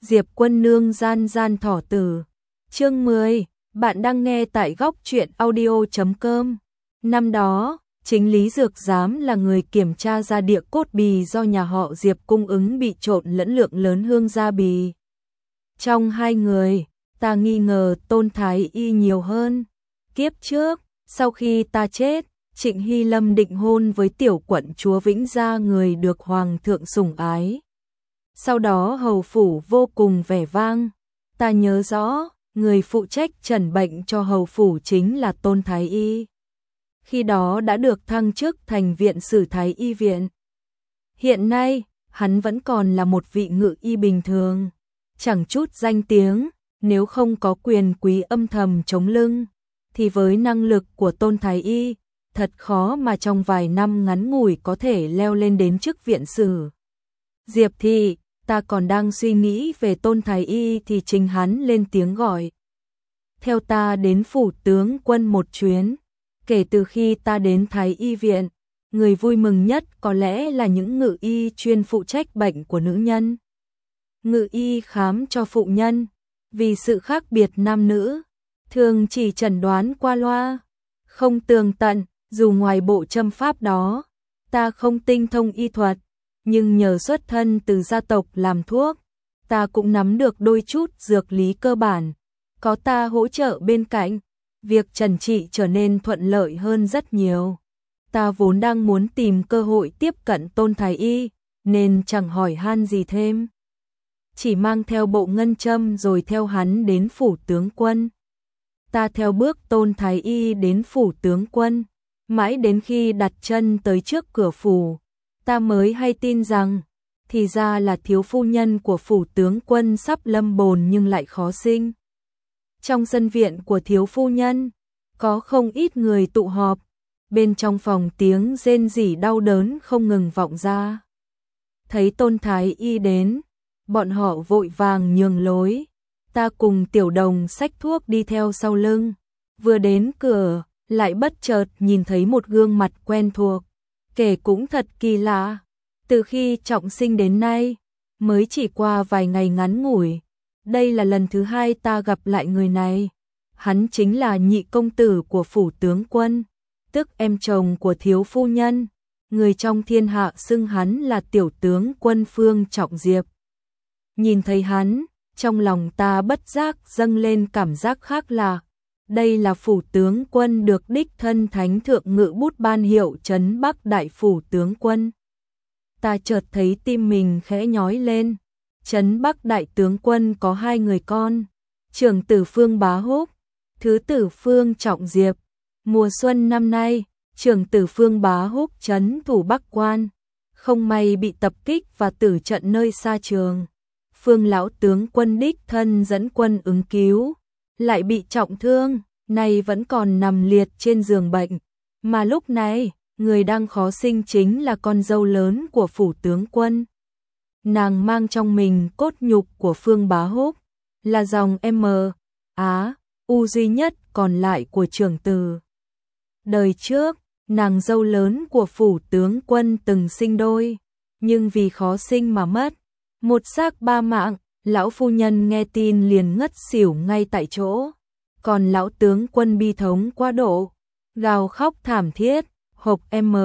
Diệp Quân Nương gian gian thỏ tử. Chương 10, bạn đang nghe tại góc truyện audio.com. Năm đó, chính Lý Dược Giám là người kiểm tra ra địa cốt bì do nhà họ Diệp cung ứng bị trộn lẫn lượng lớn hương gia bì. Trong hai người, ta nghi ngờ Tôn Thái Y nhiều hơn. Kiếp trước, sau khi ta chết, Trịnh Hy Lâm định hôn với tiểu quận chúa Vĩnh Gia, người được hoàng thượng sủng ái. Sau đó hầu phủ vô cùng vẻ vang. Ta nhớ rõ, người phụ trách trần bệnh cho hầu phủ chính là Tôn Thái Y. Khi đó đã được thăng chức thành viện sử Thái Y viện. Hiện nay, hắn vẫn còn là một vị ngự y bình thường, chẳng chút danh tiếng, nếu không có quyền quý âm thầm chống lưng, thì với năng lực của Tôn Thái Y, thật khó mà trong vài năm ngắn ngủi có thể leo lên đến chức viện sử. Diệp thị, ta còn đang suy nghĩ về Tôn Thái Y thì chính hắn lên tiếng gọi. Theo ta đến phủ tướng quân một chuyến. Kể từ khi ta đến Thái Y viện, người vui mừng nhất có lẽ là những ngự y chuyên phụ trách bệnh của nữ nhân. Ngự y khám cho phụ nhân, vì sự khác biệt nam nữ, thường chỉ chẩn đoán qua loa, không tường tận. Dù ngoài bộ châm pháp đó, ta không tinh thông y thuật, nhưng nhờ xuất thân từ gia tộc làm thuốc, ta cũng nắm được đôi chút dược lý cơ bản. Có ta hỗ trợ bên cạnh, việc trần trị trở nên thuận lợi hơn rất nhiều. Ta vốn đang muốn tìm cơ hội tiếp cận Tôn Thái Y, nên chẳng hỏi han gì thêm. Chỉ mang theo bộ ngân châm rồi theo hắn đến phủ tướng quân. Ta theo bước Tôn Thái Y đến phủ tướng quân, mãi đến khi đặt chân tới trước cửa phủ, ta mới hay tin rằng, thì ra là thiếu phu nhân của phủ tướng quân sắp lâm bồn nhưng lại khó sinh. Trong sân viện của thiếu phu nhân, có không ít người tụ họp, bên trong phòng tiếng rên rỉ đau đớn không ngừng vọng ra. Thấy Tôn Thái Y đến, bọn họ vội vàng nhường lối, ta cùng Tiểu Đồng xách thuốc đi theo sau lưng, vừa đến cửa, lại bất chợt nhìn thấy một gương mặt quen thuộc, kể cũng thật kỳ lạ, từ khi trọng sinh đến nay, mới chỉ qua vài ngày ngắn ngủi. Đây là lần thứ hai ta gặp lại người này. Hắn chính là nhị công tử của phủ tướng quân, tức em chồng của thiếu phu nhân. Người trong thiên hạ xưng hắn là tiểu tướng quân Phương Trọng Diệp. Nhìn thấy hắn, trong lòng ta bất giác dâng lên cảm giác khác lạ. Đây là phủ tướng quân được đích thân thánh thượng ngự bút ban hiệu trấn Bắc Đại phủ tướng quân. Ta chợt thấy tim mình khẽ nhói lên. Trấn Bắc Đại tướng quân có hai người con, trưởng tử Phương Bá Húc, thứ tử Phương Trọng Diệp. Mùa xuân năm nay, trưởng tử Phương Bá Húc trấn thủ Bắc Quan, không may bị tập kích và tử trận nơi xa trường. Phương lão tướng quân đích thân dẫn quân ứng cứu, lại bị trọng thương, nay vẫn còn nằm liệt trên giường bệnh. Mà lúc này, người đang khó sinh chính là con dâu lớn của phủ tướng quân. Nàng mang trong mình cốt nhục của Phương Bá Húc, là dòng U duy nhất còn lại của trưởng tử. Đời trước, nàng dâu lớn của phủ tướng quân từng sinh đôi, nhưng vì khó sinh mà mất. Một xác ba mạng, lão phu nhân nghe tin liền ngất xỉu ngay tại chỗ. Còn lão tướng quân bi thống quá độ, gào khóc thảm thiết, hộc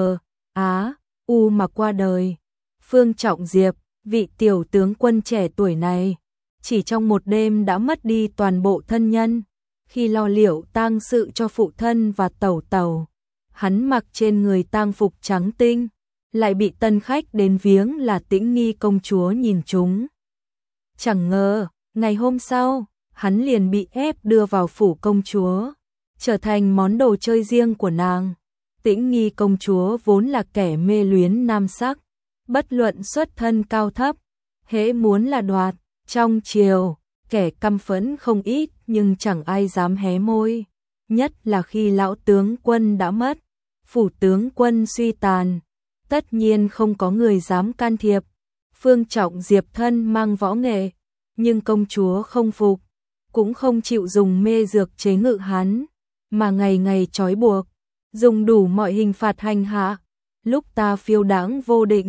U mà qua đời. Phương Trọng Diệp, vị tiểu tướng quân trẻ tuổi này, chỉ trong một đêm đã mất đi toàn bộ thân nhân. Khi lo liệu tang sự cho phụ thân và tẩu tẩu, hắn mặc trên người tang phục trắng tinh, lại bị tân khách đến viếng là Tĩnh Nghi công chúa nhìn trúng. Chẳng ngờ, ngày hôm sau, hắn liền bị ép đưa vào phủ công chúa, trở thành món đồ chơi riêng của nàng. Tĩnh Nghi công chúa vốn là kẻ mê luyến nam sắc, bất luận xuất thân cao thấp, hễ muốn là đoạt. Trong triều, kẻ căm phẫn không ít nhưng chẳng ai dám hé môi, nhất là khi lão tướng quân đã mất, phủ tướng quân suy tàn, tất nhiên không có người dám can thiệp. Phương Trọng Diệp thân mang võ nghệ, nhưng công chúa không phục, cũng không chịu dùng mê dược chế ngự hắn, mà ngày ngày trói buộc, dùng đủ mọi hình phạt hành hạ. Lúc ta phiêu đãng vô định,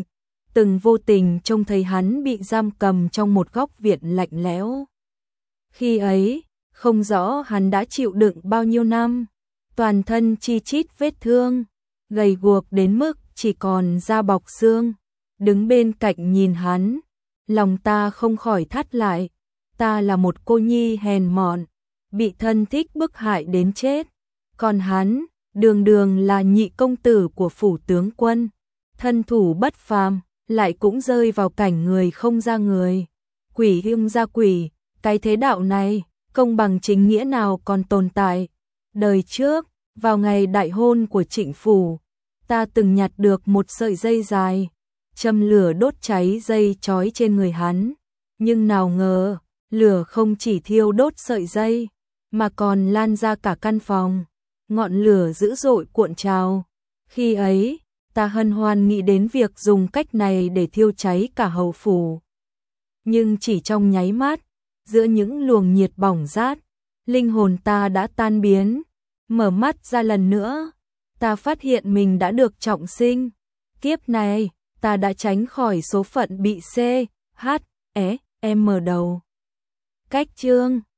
từng vô tình trông thấy hắn bị giam cầm trong một góc viện lạnh lẽo. Khi ấy, không rõ hắn đã chịu đựng bao nhiêu năm, toàn thân chi chít vết thương, gầy guộc đến mức chỉ còn da bọc xương. Đứng bên cạnh nhìn hắn, lòng ta không khỏi thắt lại. Ta là một cô nhi hèn mọn, bị thân thích bức hại đến chết. Còn hắn, đường đường là nhị công tử của phủ tướng quân, thân thủ bất phàm, lại cũng rơi vào cảnh người không ra người, quỷ hưng ra quỷ. Cái thế đạo này, công bằng chính nghĩa nào còn tồn tại. Đời trước, vào ngày đại hôn của Trịnh phủ, ta từng nhặt được một sợi dây dài, châm lửa đốt cháy dây trói trên người hắn. Nhưng nào ngờ, lửa không chỉ thiêu đốt sợi dây, mà còn lan ra cả căn phòng. Ngọn lửa dữ dội cuộn trào. Khi ấy, ta hân hoan nghĩ đến việc dùng cách này để thiêu cháy cả hầu phủ. Nhưng chỉ trong nháy mắt, giữa những luồng nhiệt bỏng rát, linh hồn ta đã tan biến. Mở mắt ra lần nữa, ta phát hiện mình đã được trọng sinh. Kiếp này, ta đã tránh khỏi số phận bị C, H, E, M đầu. Cách chương